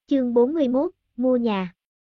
Chương 41, mua nhà.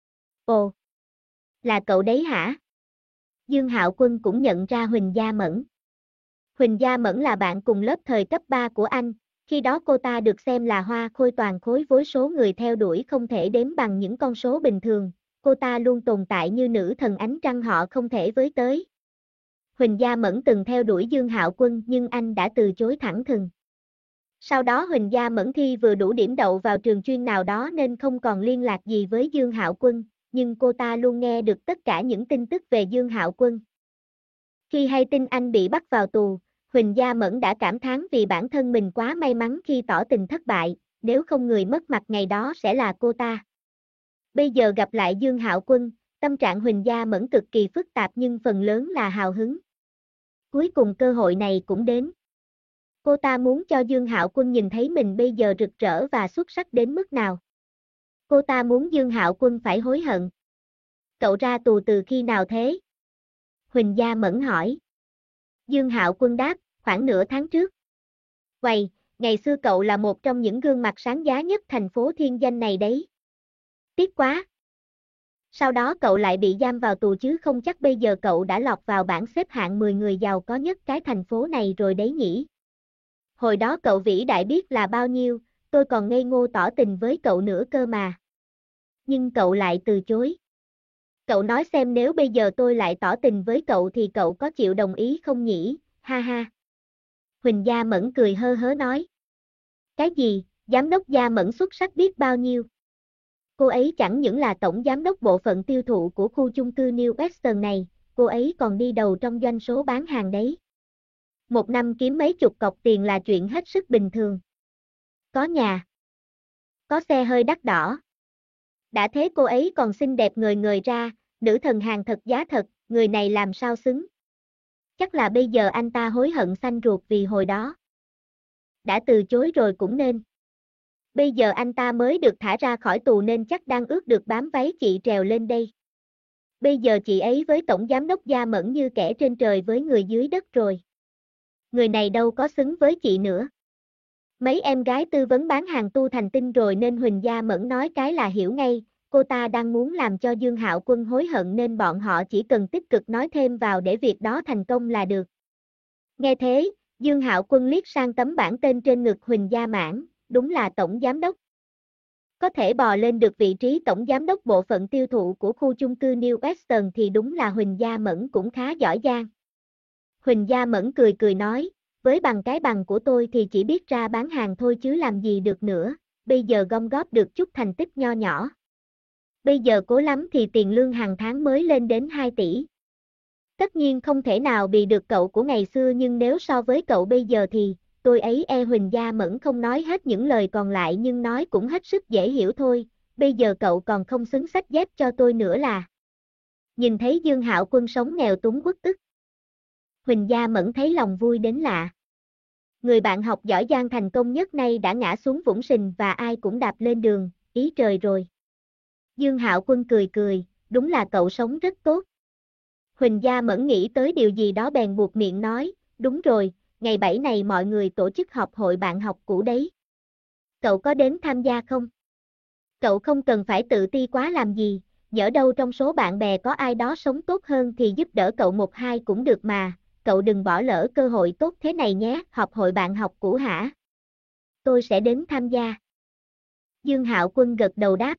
Ồ, là cậu đấy hả? Dương Hạo Quân cũng nhận ra Huỳnh Gia Mẫn. Huỳnh Gia Mẫn là bạn cùng lớp thời cấp 3 của anh, khi đó cô ta được xem là hoa khôi toàn khối với số người theo đuổi không thể đếm bằng những con số bình thường, cô ta luôn tồn tại như nữ thần ánh trăng họ không thể với tới. Huỳnh Gia Mẫn từng theo đuổi Dương Hạo Quân nhưng anh đã từ chối thẳng thừng. Sau đó Huỳnh Gia Mẫn thi vừa đủ điểm đậu vào trường chuyên nào đó nên không còn liên lạc gì với Dương Hạo Quân, nhưng cô ta luôn nghe được tất cả những tin tức về Dương Hạo Quân. Khi hay tin anh bị bắt vào tù, Huỳnh Gia Mẫn đã cảm thán vì bản thân mình quá may mắn khi tỏ tình thất bại, nếu không người mất mặt ngày đó sẽ là cô ta. Bây giờ gặp lại Dương Hạo Quân, tâm trạng Huỳnh Gia Mẫn cực kỳ phức tạp nhưng phần lớn là hào hứng. Cuối cùng cơ hội này cũng đến. Cô ta muốn cho Dương Hạo Quân nhìn thấy mình bây giờ rực rỡ và xuất sắc đến mức nào. Cô ta muốn Dương Hạo Quân phải hối hận. Cậu ra tù từ khi nào thế? Huỳnh Gia Mẫn hỏi. Dương Hạo Quân đáp, khoảng nửa tháng trước. Vậy, ngày xưa cậu là một trong những gương mặt sáng giá nhất thành phố thiên danh này đấy. Tiếc quá. Sau đó cậu lại bị giam vào tù chứ không chắc bây giờ cậu đã lọt vào bảng xếp hạng 10 người giàu có nhất cái thành phố này rồi đấy nhỉ. Hồi đó cậu vĩ đại biết là bao nhiêu, tôi còn ngây ngô tỏ tình với cậu nữa cơ mà. Nhưng cậu lại từ chối. Cậu nói xem nếu bây giờ tôi lại tỏ tình với cậu thì cậu có chịu đồng ý không nhỉ, ha ha. Huỳnh Gia Mẫn cười hơ hớ nói. Cái gì, giám đốc Gia Mẫn xuất sắc biết bao nhiêu. Cô ấy chẳng những là tổng giám đốc bộ phận tiêu thụ của khu chung cư New Western này, cô ấy còn đi đầu trong doanh số bán hàng đấy. Một năm kiếm mấy chục cọc tiền là chuyện hết sức bình thường. Có nhà, có xe hơi đắt đỏ. Đã thế cô ấy còn xinh đẹp ngời ngời ra, nữ thần hàng thật giá thật, người này làm sao xứng. Chắc là bây giờ anh ta hối hận xanh ruột vì hồi đó. Đã từ chối rồi cũng nên. Bây giờ anh ta mới được thả ra khỏi tù nên chắc đang ước được bám váy chị trèo lên đây. Bây giờ chị ấy với tổng giám đốc Gia Mẫn như kẻ trên trời với người dưới đất rồi. Người này đâu có xứng với chị nữa. Mấy em gái tư vấn bán hàng tu thành tinh rồi nên Huỳnh Gia Mẫn nói cái là hiểu ngay, cô ta đang muốn làm cho Dương Hạo Quân hối hận nên bọn họ chỉ cần tích cực nói thêm vào để việc đó thành công là được. Nghe thế, Dương Hạo Quân liếc sang tấm bảng tên trên ngực Huỳnh Gia Mãn, đúng là tổng giám đốc. Có thể bò lên được vị trí tổng giám đốc bộ phận tiêu thụ của khu chung cư New Western thì đúng là Huỳnh Gia Mẫn cũng khá giỏi giang. Huỳnh Gia Mẫn cười cười nói, với bằng cái bằng của tôi thì chỉ biết ra bán hàng thôi chứ làm gì được nữa, bây giờ gom góp được chút thành tích nho nhỏ. Bây giờ cố lắm thì tiền lương hàng tháng mới lên đến 2 tỷ. Tất nhiên không thể nào bị được cậu của ngày xưa nhưng nếu so với cậu bây giờ thì, tôi ấy Huỳnh Gia Mẫn không nói hết những lời còn lại nhưng nói cũng hết sức dễ hiểu thôi, bây giờ cậu còn không xứng xách dép cho tôi nữa là. Nhìn thấy Dương Hạo Quân sống nghèo túng uất ức. Huỳnh Gia Mẫn thấy lòng vui đến lạ. Người bạn học giỏi giang thành công nhất nay đã ngã xuống vũng sình và ai cũng đạp lên đường, ý trời rồi. Dương Hạo Quân cười cười, đúng là cậu sống rất tốt. Huỳnh Gia Mẫn nghĩ tới điều gì đó bèn buột miệng nói, đúng rồi, ngày 7 này mọi người tổ chức họp hội bạn học cũ đấy. Cậu có đến tham gia không? Cậu không cần phải tự ti quá làm gì, nhỡ đâu trong số bạn bè có ai đó sống tốt hơn thì giúp đỡ cậu một hai cũng được mà, cậu đừng bỏ lỡ cơ hội tốt thế này nhé, họp hội bạn học cũ hả? Tôi sẽ đến tham gia. Dương Hạo Quân gật đầu đáp.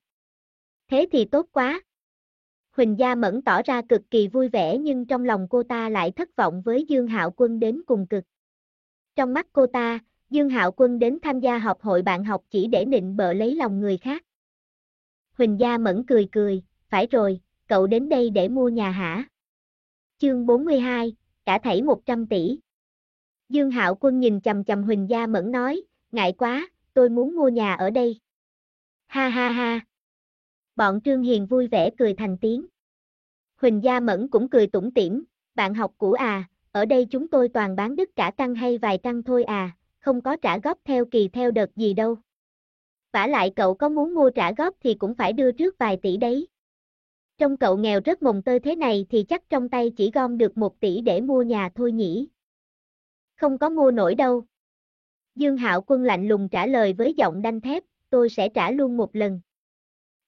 Thế thì tốt quá. Huỳnh Gia Mẫn tỏ ra cực kỳ vui vẻ nhưng trong lòng cô ta lại thất vọng với Dương Hạo Quân đến cùng cực. Trong mắt cô ta, Dương Hạo Quân đến tham gia họp hội bạn học chỉ để nịnh bợ lấy lòng người khác. Huỳnh Gia Mẫn cười cười, phải rồi, cậu đến đây để mua nhà hả? Chương 42, cả thảy 100 tỷ. Dương Hạo Quân nhìn chằm chằm Huỳnh Gia Mẫn nói, ngại quá, tôi muốn mua nhà ở đây. Ha ha ha. Bọn Trương Hiền vui vẻ cười thành tiếng. Huỳnh Gia Mẫn cũng cười tủm tỉm, bạn học cũ à, ở đây chúng tôi toàn bán đứt cả căn hay vài căn thôi à, không có trả góp theo kỳ theo đợt gì đâu. Vả lại cậu có muốn mua trả góp thì cũng phải đưa trước vài tỷ đấy. Trong cậu nghèo rất mồng tơi thế này thì chắc trong tay chỉ gom được 1 tỷ để mua nhà thôi nhỉ. Không có mua nổi đâu. Dương Hạo Quân lạnh lùng trả lời với giọng đanh thép, tôi sẽ trả luôn một lần.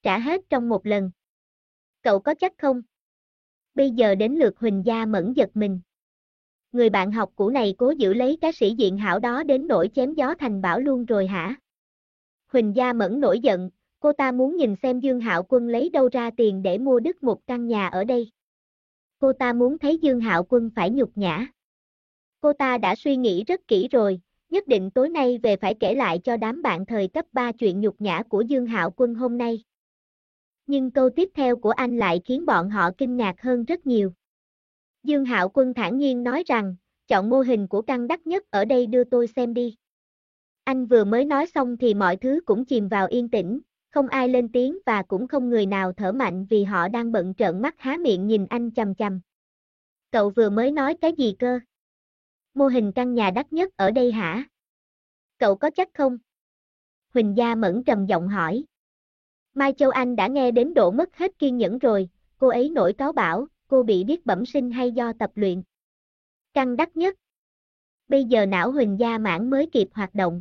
trả hết trong một lần. Cậu có chắc không? Bây giờ đến lượt Huỳnh Gia Mẫn giật mình. Người bạn học cũ này cố giữ lấy cái sĩ diện hảo đó đến nỗi chém gió thành bão luôn rồi hả? Huỳnh Gia Mẫn nổi giận, cô ta muốn nhìn xem Dương Hạo Quân lấy đâu ra tiền để mua đứt một căn nhà ở đây. Cô ta muốn thấy Dương Hạo Quân phải nhục nhã. Cô ta đã suy nghĩ rất kỹ rồi, nhất định tối nay về phải kể lại cho đám bạn thời cấp 3 chuyện nhục nhã của Dương Hạo Quân hôm nay. Nhưng câu tiếp theo của anh lại khiến bọn họ kinh ngạc hơn rất nhiều. Dương Hạo Quân thản nhiên nói rằng, chọn mô hình của căn đắt nhất ở đây đưa tôi xem đi. Anh vừa mới nói xong thì mọi thứ cũng chìm vào yên tĩnh, không ai lên tiếng và cũng không người nào thở mạnh vì họ đang bận trợn mắt há miệng nhìn anh chằm chằm. Cậu vừa mới nói cái gì cơ? Mô hình căn nhà đắt nhất ở đây hả? Cậu có chắc không? Huỳnh Gia Mẫn trầm giọng hỏi. Mai Châu Anh đã nghe đến độ mất hết kiên nhẫn rồi, cô ấy nổi cáu bảo, cô bị điếc bẩm sinh hay do tập luyện? Căn đắt nhất. Bây giờ não Huỳnh Gia Mãn mới kịp hoạt động.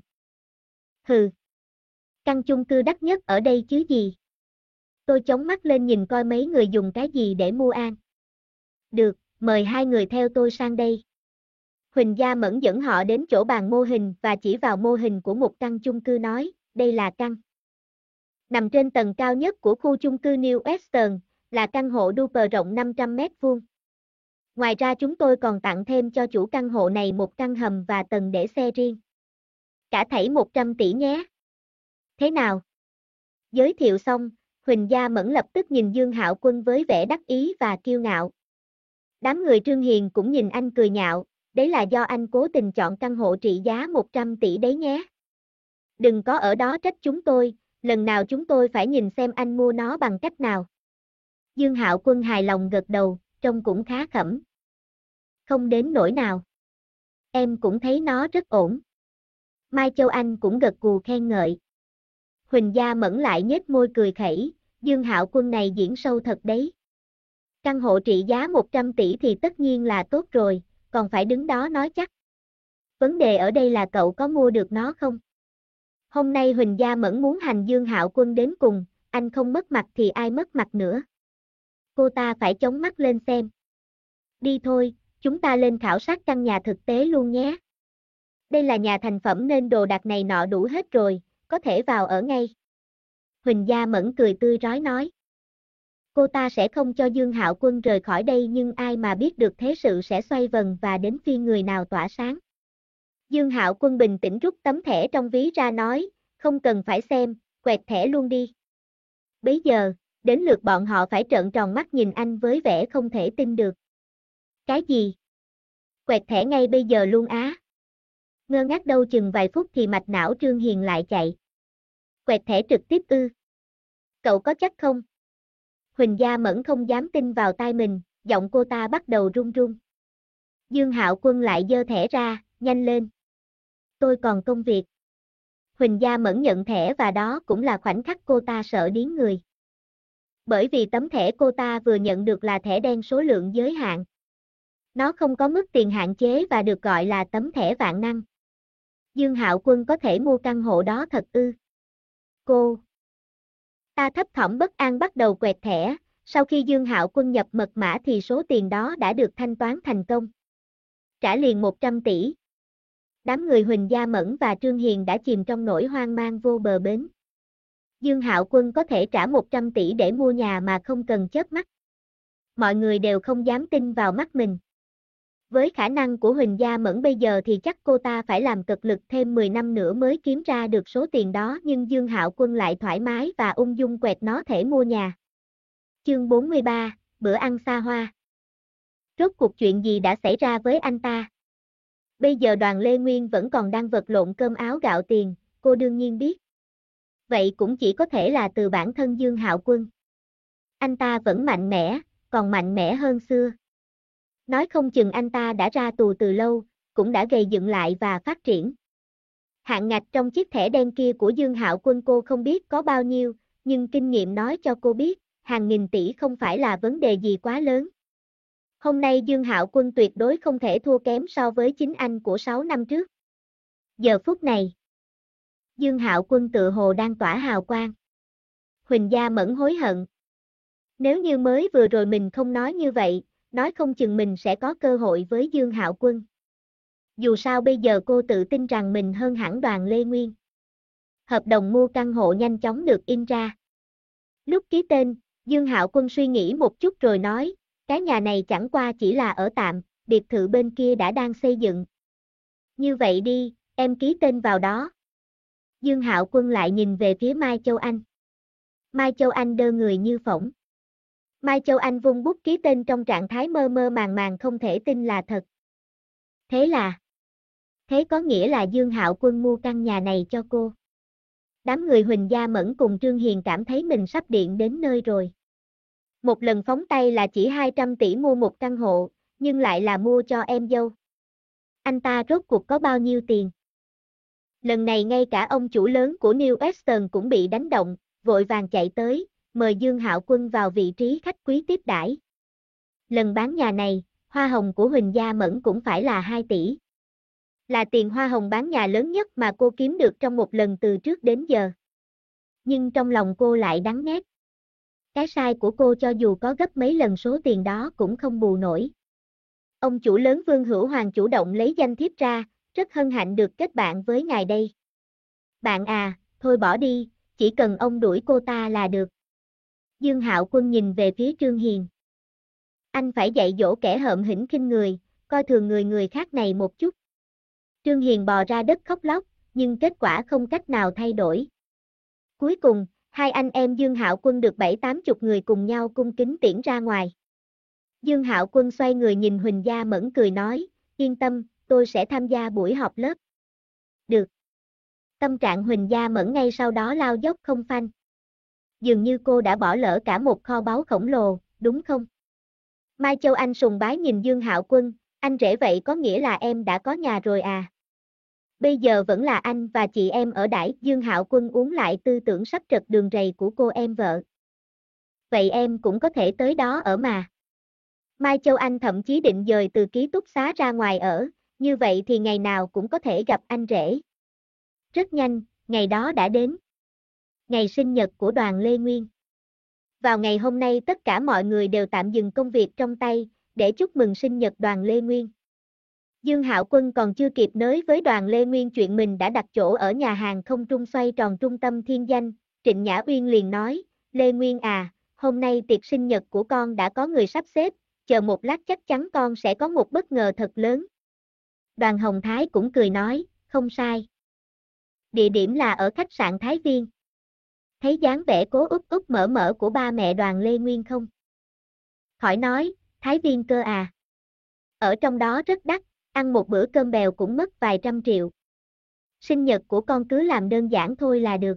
Hừ. Căn chung cư đắt nhất ở đây chứ gì? Tôi chống mắt lên nhìn coi mấy người dùng cái gì để mua an. Được, mời hai người theo tôi sang đây. Huỳnh Gia Mẫn dẫn họ đến chỗ bàn mô hình và chỉ vào mô hình của một căn chung cư nói, đây là căn. Nằm trên tầng cao nhất của khu chung cư New Western, là căn hộ duper rộng 500 mét vuông. Ngoài ra chúng tôi còn tặng thêm cho chủ căn hộ này một căn hầm và tầng để xe riêng. Cả thảy 100 tỷ nhé. Thế nào? Giới thiệu xong, Huỳnh Gia Mẫn lập tức nhìn Dương Hạo Quân với vẻ đắc ý và kiêu ngạo. Đám người Trương Hiền cũng nhìn anh cười nhạo, đấy là do anh cố tình chọn căn hộ trị giá 100 tỷ đấy nhé. Đừng có ở đó trách chúng tôi, lần nào chúng tôi phải nhìn xem anh mua nó bằng cách nào. Dương Hạo Quân hài lòng gật đầu, trông cũng khá khẩm. Không đến nỗi nào. Em cũng thấy nó rất ổn. Mai Châu Anh cũng gật gù khen ngợi. Huỳnh Gia Mẫn lại nhếch môi cười khẩy, Dương Hạo Quân này diễn sâu thật đấy. Căn hộ trị giá 100 tỷ thì tất nhiên là tốt rồi, còn phải đứng đó nói chắc. Vấn đề ở đây là cậu có mua được nó không? Hôm nay Huỳnh Gia Mẫn muốn hành Dương Hạo Quân đến cùng, anh không mất mặt thì ai mất mặt nữa. Cô ta phải chống mắt lên xem. Đi thôi, chúng ta lên khảo sát căn nhà thực tế luôn nhé. Đây là nhà thành phẩm nên đồ đạc này nọ đủ hết rồi, có thể vào ở ngay. Huỳnh Gia Mẫn cười tươi rói nói. Cô ta sẽ không cho Dương Hạo Quân rời khỏi đây nhưng ai mà biết được thế sự sẽ xoay vần và đến phiên người nào tỏa sáng. Dương Hạo Quân bình tĩnh rút tấm thẻ trong ví ra nói, không cần phải xem, quẹt thẻ luôn đi. Bấy giờ, đến lượt bọn họ phải trợn tròn mắt nhìn anh với vẻ không thể tin được. Cái gì? Quẹt thẻ ngay bây giờ luôn á. Ngơ ngác đâu chừng vài phút thì mạch não Trương Hiền lại chạy. Quẹt thẻ trực tiếp ư? Cậu có chắc không? Huỳnh Gia Mẫn không dám tin vào tai mình, giọng cô ta bắt đầu run run. Dương Hạo Quân lại giơ thẻ ra, nhanh lên. Tôi còn công việc. Huỳnh Gia Mẫn nhận thẻ và đó cũng là khoảnh khắc cô ta sợ điếng người. Bởi vì tấm thẻ cô ta vừa nhận được là thẻ đen số lượng giới hạn. Nó không có mức tiền hạn chế và được gọi là tấm thẻ vạn năng. Dương Hạo Quân có thể mua căn hộ đó thật ư? Cô ta thấp thỏm bất an bắt đầu quẹt thẻ, sau khi Dương Hạo Quân nhập mật mã thì số tiền đó đã được thanh toán thành công. Trả liền 100 tỷ. Đám người Huỳnh Gia Mẫn và Trương Hiền đã chìm trong nỗi hoang mang vô bờ bến. Dương Hạo Quân có thể trả 100 tỷ để mua nhà mà không cần chớp mắt. Mọi người đều không dám tin vào mắt mình. Với khả năng của Huỳnh Gia Mẫn bây giờ thì chắc cô ta phải làm cực lực thêm 10 năm nữa mới kiếm ra được số tiền đó nhưng Dương Hạo Quân lại thoải mái và ung dung quẹt nó thể mua nhà. Chương 43, bữa ăn xa hoa. Rốt cuộc chuyện gì đã xảy ra với anh ta? Bây giờ đoàn Lê Nguyên vẫn còn đang vật lộn cơm áo gạo tiền, cô đương nhiên biết. Vậy cũng chỉ có thể là từ bản thân Dương Hạo Quân. Anh ta vẫn mạnh mẽ, còn mạnh mẽ hơn xưa. Nói không chừng anh ta đã ra tù từ lâu, cũng đã gầy dựng lại và phát triển. Hạn ngạch trong chiếc thẻ đen kia của Dương Hạo Quân cô không biết có bao nhiêu, nhưng kinh nghiệm nói cho cô biết, hàng nghìn tỷ không phải là vấn đề gì quá lớn. Hôm nay Dương Hạo Quân tuyệt đối không thể thua kém so với chính anh của 6 năm trước. Giờ phút này, Dương Hạo Quân tự hồ đang tỏa hào quang. Huỳnh Gia Mẫn hối hận. Nếu như mới vừa rồi mình không nói như vậy, nói không chừng mình sẽ có cơ hội với Dương Hạo Quân. Dù sao bây giờ cô tự tin rằng mình hơn hẳn Đoàn Lê Nguyên. Hợp đồng mua căn hộ nhanh chóng được in ra. Lúc ký tên, Dương Hạo Quân suy nghĩ một chút rồi nói, cái nhà này chẳng qua chỉ là ở tạm, biệt thự bên kia đã đang xây dựng. Như vậy đi, em ký tên vào đó. Dương Hạo Quân lại nhìn về phía Mai Châu Anh. Mai Châu Anh đơ người như phỗng. Mai Châu Anh vung bút ký tên trong trạng thái mơ mơ màng màng không thể tin là thật. Thế có nghĩa là Dương Hạo Quân mua căn nhà này cho cô. Đám người Huỳnh Gia Mẫn cùng Trương Hiền cảm thấy mình sắp điện đến nơi rồi. Một lần phóng tay là chỉ 200 tỷ mua một căn hộ, nhưng lại là mua cho em dâu. Anh ta rốt cuộc có bao nhiêu tiền? Lần này ngay cả ông chủ lớn của New Western cũng bị đánh động, vội vàng chạy tới, mời Dương Hạo Quân vào vị trí khách quý tiếp đãi. Lần bán nhà này, hoa hồng của Huỳnh Gia Mẫn cũng phải là 2 tỷ. Là tiền hoa hồng bán nhà lớn nhất mà cô kiếm được trong một lần từ trước đến giờ. Nhưng trong lòng cô lại đắng nghét. Cái sai của cô cho dù có gấp mấy lần số tiền đó cũng không bù nổi. Ông chủ lớn Vương Hữu Hoàng chủ động lấy danh thiếp ra, rất hân hạnh được kết bạn với ngài đây. Bạn à, thôi bỏ đi, chỉ cần ông đuổi cô ta là được. Dương Hạo Quân nhìn về phía Trương Hiền. Anh phải dạy dỗ kẻ hợm hĩnh khinh người, coi thường người khác này một chút. Trương Hiền bò ra đất khóc lóc, nhưng kết quả không cách nào thay đổi. Cuối cùng, hai anh em Dương Hạo Quân được 70-80 người cùng nhau cung kính tiễn ra ngoài. Dương Hạo Quân xoay người nhìn Huỳnh Gia Mẫn cười nói, yên tâm, tôi sẽ tham gia buổi họp lớp. Được. Tâm trạng Huỳnh Gia Mẫn ngay sau đó lao dốc không phanh. Dường như cô đã bỏ lỡ cả một kho báu khổng lồ, đúng không? Mai Châu Anh sùng bái nhìn Dương Hạo Quân, anh rể vậy có nghĩa là em đã có nhà rồi à? Bây giờ vẫn là anh và chị em ở đãi. Dương Hạo Quân uống lại tư tưởng sắp trật đường rầy của cô em vợ. Vậy em cũng có thể tới đó ở mà. Mai Châu Anh thậm chí định dời từ ký túc xá ra ngoài ở, như vậy thì ngày nào cũng có thể gặp anh rể. Rất nhanh, ngày đó đã đến. Ngày sinh nhật của Đoàn Lê Nguyên. Vào ngày hôm nay tất cả mọi người đều tạm dừng công việc trong tay, để chúc mừng sinh nhật Đoàn Lê Nguyên. Dương Hạo Quân còn chưa kịp nới với Đoàn Lê Nguyên chuyện mình đã đặt chỗ ở nhà hàng không trung xoay tròn trung tâm Thiên Danh, Trịnh Nhã Uyên liền nói, Lê Nguyên à, hôm nay tiệc sinh nhật của con đã có người sắp xếp, chờ một lát chắc chắn con sẽ có một bất ngờ thật lớn. Đoàn Hồng Thái cũng cười nói, không sai. Địa điểm là ở khách sạn Thái Viên. Thấy dáng vẻ cố úp úp mở mở của ba mẹ Đoàn Lê Nguyên không? Khỏi nói, Thái Viên cơ à. Ở trong đó rất đắt, ăn một bữa cơm bèo cũng mất vài trăm triệu. Sinh nhật của con cứ làm đơn giản thôi là được.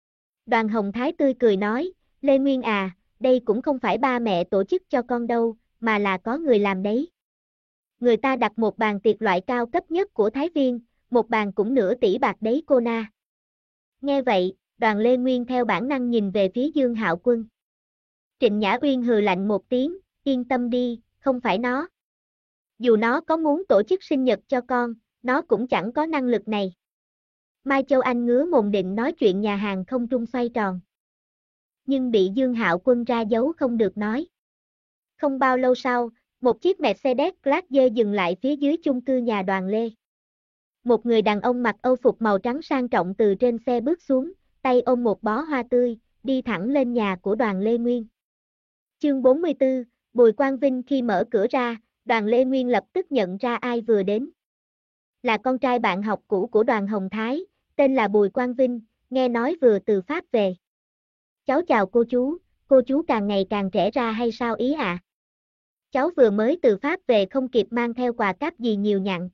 Đoàn Hồng Thái tươi cười nói, Lê Nguyên à, đây cũng không phải ba mẹ tổ chức cho con đâu, mà là có người làm đấy. Người ta đặt một bàn tiệc loại cao cấp nhất của Thái Viên, một bàn cũng nửa tỷ bạc đấy cô na. Nghe vậy, Đoàn Lê Nguyên theo bản năng nhìn về phía Dương Hạo Quân. Trịnh Nhã Uyên hừ lạnh một tiếng, yên tâm đi, không phải nó. Dù nó có muốn tổ chức sinh nhật cho con, nó cũng chẳng có năng lực này. Mai Châu Anh ngứa mồm định nói chuyện nhà hàng không trung xoay tròn. Nhưng bị Dương Hạo Quân ra dấu không được nói. Không bao lâu sau, một chiếc Mercedes-Class G dừng lại phía dưới chung cư nhà Đoàn Lê. Một người đàn ông mặc âu phục màu trắng sang trọng từ trên xe bước xuống, tay ôm một bó hoa tươi, đi thẳng lên nhà của Đoàn Lê Nguyên. Chương 44, Bùi Quang Vinh khi mở cửa ra, Đoàn Lê Nguyên lập tức nhận ra ai vừa đến. Là con trai bạn học cũ của Đoàn Hồng Thái, tên là Bùi Quang Vinh, nghe nói vừa từ Pháp về. Cháu chào cô chú càng ngày càng trẻ ra hay sao ý ạ? Cháu vừa mới từ Pháp về không kịp mang theo quà cáp gì nhiều nhặn.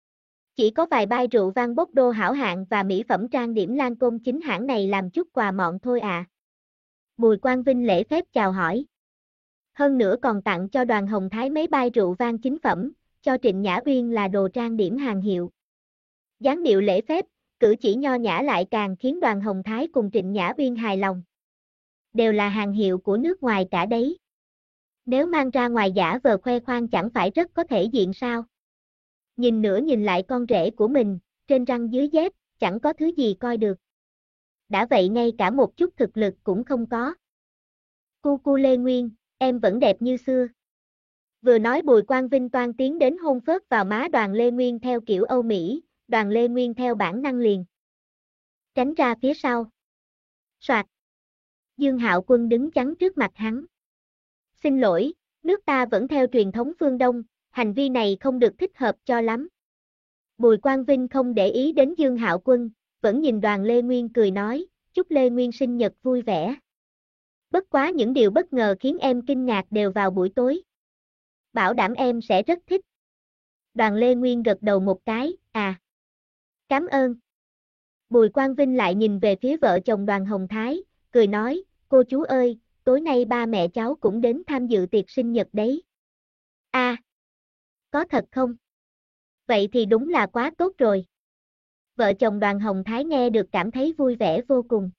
Chỉ có vài bao rượu vang Bordeaux hảo hạng và mỹ phẩm trang điểm Lancôme chính hãng này làm chút quà mọn thôi à. Bùi Quang Vinh lễ phép chào hỏi. Hơn nữa còn tặng cho Đoàn Hồng Thái mấy bao rượu vang chính phẩm, cho Trịnh Nhã Uyên là đồ trang điểm hàng hiệu. Dáng điệu lễ phép, cử chỉ nho nhã lại càng khiến Đoàn Hồng Thái cùng Trịnh Nhã Uyên hài lòng. Đều là hàng hiệu của nước ngoài cả đấy. Nếu mang ra ngoài giả vờ khoe khoang chẳng phải rất có thể diện sao? Nhìn nữa nhìn lại con rể của mình, trên răng dưới dép, chẳng có thứ gì coi được. đã vậy ngay cả một chút thực lực cũng không có. Cu Lê Nguyên, em vẫn đẹp như xưa. Vừa nói Bùi Quang Vinh toan tiến đến hôn phớt vào má Đoàn Lê Nguyên theo kiểu Âu Mỹ, Đoàn Lê Nguyên theo bản năng liền tránh ra phía sau. Soạt. Dương Hạo Quân đứng chắn trước mặt hắn. Xin lỗi, nước ta vẫn theo truyền thống phương Đông, hành vi này không được thích hợp cho lắm. Bùi Quang Vinh không để ý đến Dương Hạo Quân, vẫn nhìn Đoàn Lê Nguyên cười nói, chúc Lê Nguyên sinh nhật vui vẻ. Bất quá những điều bất ngờ khiến em kinh ngạc đều vào buổi tối. Bảo đảm em sẽ rất thích. Đoàn Lê Nguyên gật đầu một cái, à. Cảm ơn. Bùi Quang Vinh lại nhìn về phía vợ chồng Đoàn Hồng Thái, cười nói, cô chú ơi, tối nay ba mẹ cháu cũng đến tham dự tiệc sinh nhật đấy. À, có thật không? Vậy thì đúng là quá tốt rồi. Vợ chồng Đoàn Hồng Thái nghe được cảm thấy vui vẻ vô cùng.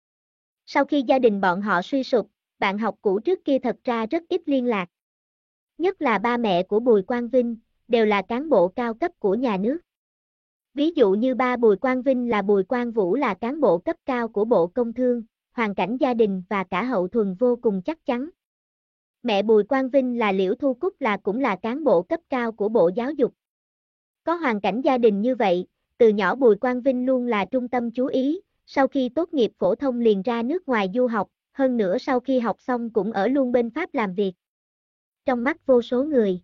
Sau khi gia đình bọn họ suy sụp, bạn học cũ trước kia thật ra rất ít liên lạc. Nhất là ba mẹ của Bùi Quang Vinh, đều là cán bộ cao cấp của nhà nước. Ví dụ như ba Bùi Quang Vinh là Bùi Quang Vũ là cán bộ cấp cao của Bộ Công Thương, hoàn cảnh gia đình và cả hậu thuần vô cùng chắc chắn. Mẹ Bùi Quang Vinh là Liễu Thu Cúc cũng là cán bộ cấp cao của Bộ Giáo dục. Có hoàn cảnh gia đình như vậy, từ nhỏ Bùi Quang Vinh luôn là trung tâm chú ý, sau khi tốt nghiệp phổ thông liền ra nước ngoài du học, hơn nữa sau khi học xong cũng ở luôn bên Pháp làm việc. Trong mắt vô số người,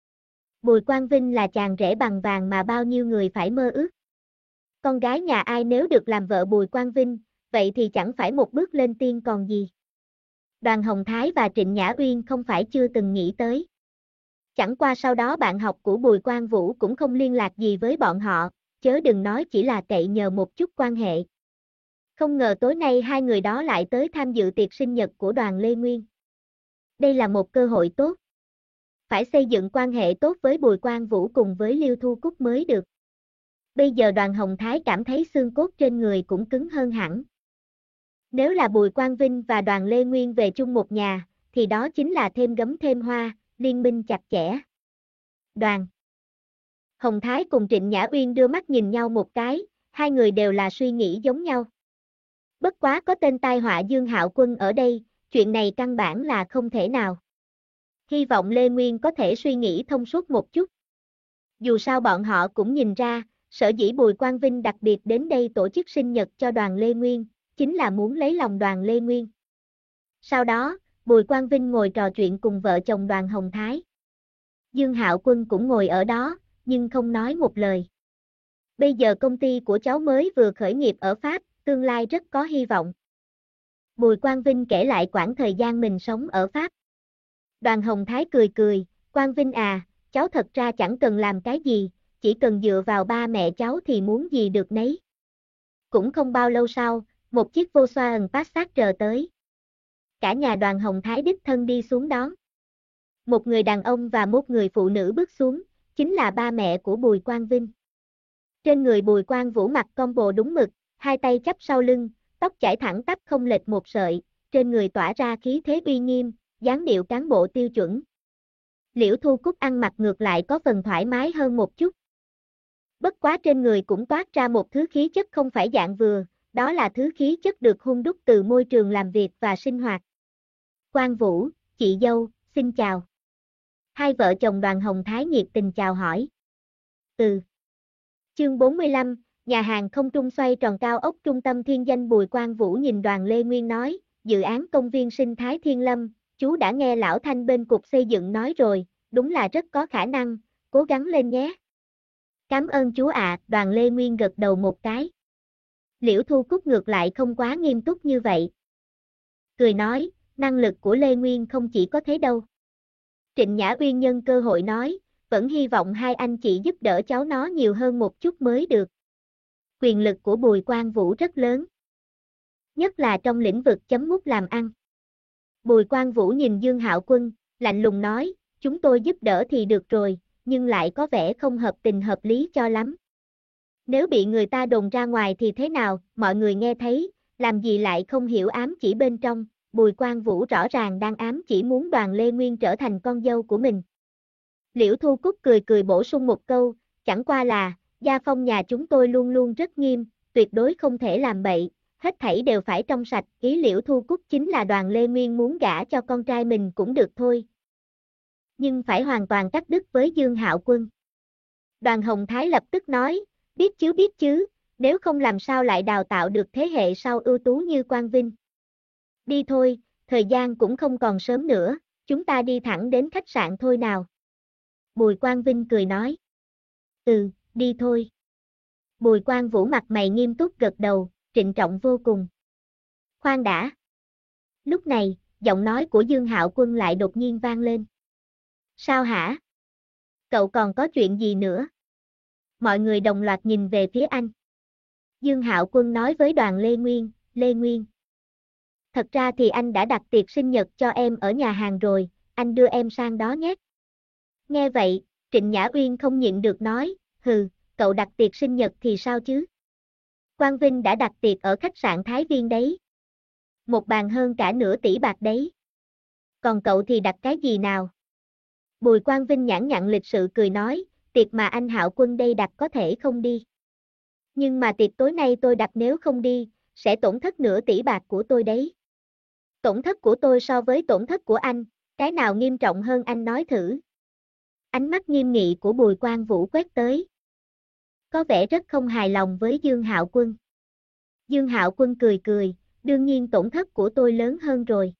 Bùi Quang Vinh là chàng rể bằng vàng mà bao nhiêu người phải mơ ước. Con gái nhà ai nếu được làm vợ Bùi Quang Vinh, vậy thì chẳng phải một bước lên tiên còn gì. Đoàn Hồng Thái và Trịnh Nhã Uyên không phải chưa từng nghĩ tới. Chẳng qua sau đó bạn học của Bùi Quang Vũ cũng không liên lạc gì với bọn họ, chớ đừng nói chỉ là cậy nhờ một chút quan hệ. Không ngờ tối nay hai người đó lại tới tham dự tiệc sinh nhật của Đoàn Lê Nguyên. Đây là một cơ hội tốt. Phải xây dựng quan hệ tốt với Bùi Quang Vũ cùng với Liêu Thu Cúc mới được. Bây giờ Đoàn Hồng Thái cảm thấy xương cốt trên người cũng cứng hơn hẳn. Nếu là Bùi Quang Vinh và Đoàn Lê Nguyên về chung một nhà, thì đó chính là thêm gấm thêm hoa, liên minh chặt chẽ. Đoàn Hồng Thái cùng Trịnh Nhã Uyên đưa mắt nhìn nhau một cái, hai người đều là suy nghĩ giống nhau. Bất quá có tên tai họa Dương Hạo Quân ở đây, chuyện này căn bản là không thể nào. Hy vọng Lê Nguyên có thể suy nghĩ thông suốt một chút. Dù sao bọn họ cũng nhìn ra, sở dĩ Bùi Quang Vinh đặc biệt đến đây tổ chức sinh nhật cho Đoàn Lê Nguyên, chính là muốn lấy lòng Đoàn Lê Nguyên. Sau đó, Bùi Quang Vinh ngồi trò chuyện cùng vợ chồng Đoàn Hồng Thái. Dương Hạo Quân cũng ngồi ở đó, nhưng không nói một lời. Bây giờ công ty của cháu mới vừa khởi nghiệp ở Pháp, tương lai rất có hy vọng. Bùi Quang Vinh kể lại quãng thời gian mình sống ở Pháp. Đoàn Hồng Thái cười cười, Quang Vinh à, cháu thật ra chẳng cần làm cái gì, chỉ cần dựa vào ba mẹ cháu thì muốn gì được nấy. Cũng không bao lâu sau, một chiếc Volkswagen Passat chờ tới. Cả nhà Đoàn Hồng Thái đích thân đi xuống đón. Một người đàn ông và một người phụ nữ bước xuống, chính là ba mẹ của Bùi Quang Vinh. Trên người Bùi Quang Vũ mặc combo đúng mực, hai tay chắp sau lưng, tóc chải thẳng tắp không lệch một sợi, trên người tỏa ra khí thế uy nghiêm, dáng điệu cán bộ tiêu chuẩn. Liễu Thu Cúc ăn mặc ngược lại có phần thoải mái hơn một chút. Bất quá trên người cũng toát ra một thứ khí chất không phải dạng vừa, đó là thứ khí chất được hun đúc từ môi trường làm việc và sinh hoạt. Quang Vũ, chị dâu, xin chào. Hai vợ chồng Đoàn Hồng Thái nhiệt tình chào hỏi. Chương 45, nhà hàng không trung xoay tròn cao ốc trung tâm thiên danh. Bùi Quang Vũ nhìn Đoàn Lê Nguyên nói, dự án công viên sinh thái Thiên Lâm, chú đã nghe lão Thanh bên cục xây dựng nói rồi, đúng là rất có khả năng, cố gắng lên nhé. Cảm ơn chú ạ, Đoàn Lê Nguyên gật đầu một cái. Liễu Thu Cúc ngược lại không quá nghiêm túc như vậy. Cười nói, năng lực của Lê Nguyên không chỉ có thế đâu. Trịnh Nhã Uyên nhân cơ hội nói, vẫn hy vọng hai anh chị giúp đỡ cháu nó nhiều hơn một chút mới được. Quyền lực của Bùi Quang Vũ rất lớn. Nhất là trong lĩnh vực chấm mút làm ăn. Bùi Quang Vũ nhìn Dương Hạo Quân, lạnh lùng nói, chúng tôi giúp đỡ thì được rồi, nhưng lại có vẻ không hợp tình hợp lý cho lắm. Nếu bị người ta đồn ra ngoài thì thế nào, mọi người nghe thấy, làm gì lại không hiểu ám chỉ bên trong, Bùi Quang Vũ rõ ràng đang ám chỉ muốn Đoàn Lê Nguyên trở thành con dâu của mình. Liễu Thu Cúc cười cười bổ sung một câu, chẳng qua là, gia phong nhà chúng tôi luôn luôn rất nghiêm, tuyệt đối không thể làm bậy, hết thảy đều phải trong sạch, ý Liễu Thu Cúc chính là Đoàn Lê Nguyên muốn gả cho con trai mình cũng được thôi. Nhưng phải hoàn toàn cắt đứt với Dương Hạo Quân. Đoàn Hồng Thái lập tức nói, biết chứ, nếu không làm sao lại đào tạo được thế hệ sau ưu tú như Quang Vinh. Đi thôi, thời gian cũng không còn sớm nữa, chúng ta đi thẳng đến khách sạn thôi nào. Bùi Quang Vinh cười nói. Đi thôi. Bùi Quang Vũ mặt mày nghiêm túc gật đầu, trịnh trọng vô cùng. Khoan đã. Lúc này, giọng nói của Dương Hạo Quân lại đột nhiên vang lên. Sao hả? Cậu còn có chuyện gì nữa? Mọi người đồng loạt nhìn về phía anh. Dương Hạo Quân nói với Đoàn Lê Nguyên. Thật ra thì anh đã đặt tiệc sinh nhật cho em ở nhà hàng rồi, anh đưa em sang đó nhé. Nghe vậy, Trịnh Nhã Uyên không nhịn được nói, cậu đặt tiệc sinh nhật thì sao chứ? Quang Vinh đã đặt tiệc ở khách sạn Thái Viên đấy. Một bàn hơn cả nửa tỷ bạc đấy. Còn cậu thì đặt cái gì nào? Bùi Quang Vinh nhãn nhặn lịch sự cười nói, tiệc mà anh Hạo Quân đây đặt có thể không đi. Nhưng mà tiệc tối nay tôi đặt nếu không đi, sẽ tổn thất nửa tỷ bạc của tôi đấy. Tổn thất của tôi so với tổn thất của anh, cái nào nghiêm trọng hơn anh nói thử. Ánh mắt nghiêm nghị của Bùi Quang Vũ quét tới. Có vẻ rất không hài lòng với Dương Hạo Quân. Dương Hạo Quân cười, đương nhiên tổn thất của tôi lớn hơn rồi.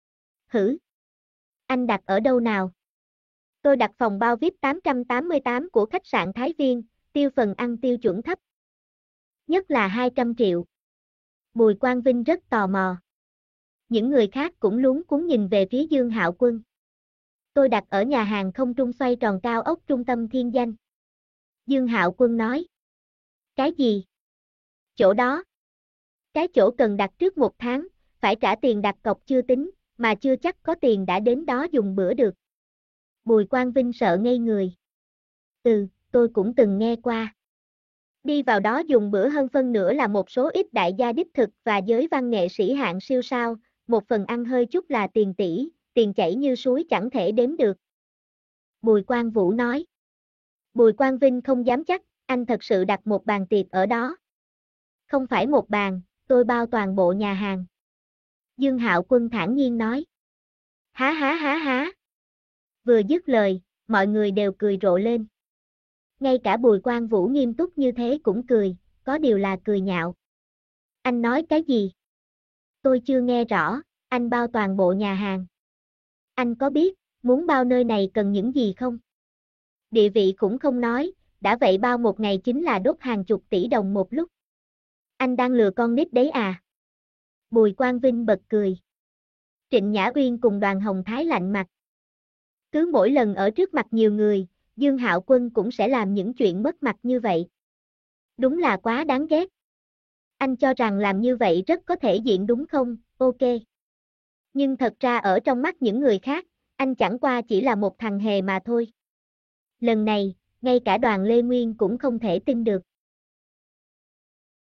Anh đặt ở đâu nào? Tôi đặt phòng bao VIP 888 của khách sạn Thái Viên, tiêu phần ăn tiêu chuẩn thấp. Nhất là 200 triệu. Bùi Quang Vinh rất tò mò. Những người khác cũng luống cuống nhìn về phía Dương Hạo Quân. Tôi đặt ở nhà hàng không trung xoay tròn cao ốc trung tâm Thiên Danh. Dương Hạo Quân nói. Cái gì? Chỗ đó. Cái chỗ cần đặt trước 1 tháng, phải trả tiền đặt cọc chưa tính, mà chưa chắc có tiền đã đến đó dùng bữa được. Bùi Quang Vinh sợ ngây người. Tôi cũng từng nghe qua. Đi vào đó dùng bữa hơn phân nửa là một số ít đại gia đích thực và giới văn nghệ sĩ hạng siêu sao, một phần ăn hơi chút là tiền tỷ, tiền chảy như suối chẳng thể đếm được. Bùi Quang Vũ nói. Bùi Quang Vinh không dám chắc, anh thật sự đặt một bàn tiệc ở đó. Không phải một bàn, tôi bao toàn bộ nhà hàng. Dương Hạo Quân thản nhiên nói. Há. Vừa dứt lời, mọi người đều cười rộ lên. Ngay cả Bùi Quang Vũ nghiêm túc như thế cũng cười, có điều là cười nhạo. Anh nói cái gì? Tôi chưa nghe rõ, anh bao toàn bộ nhà hàng. Anh có biết, muốn bao nơi này cần những gì không? Địa vị cũng không nói, đã vậy bao một ngày chính là đốt hàng chục tỷ đồng một lúc. Anh đang lừa con nít đấy à? Bùi Quang Vinh bật cười. Trịnh Nhã Uyên cùng Đoàn Hồng Thái lạnh mặt. Cứ mỗi lần ở trước mặt nhiều người, Dương Hạo Quân cũng sẽ làm những chuyện mất mặt như vậy. Đúng là quá đáng ghét. Anh cho rằng làm như vậy rất có thể diện đúng không? Ok. Nhưng thật ra ở trong mắt những người khác, anh chẳng qua chỉ là một thằng hề mà thôi. Lần này, ngay cả Đoàn Lê Nguyên cũng không thể tin được.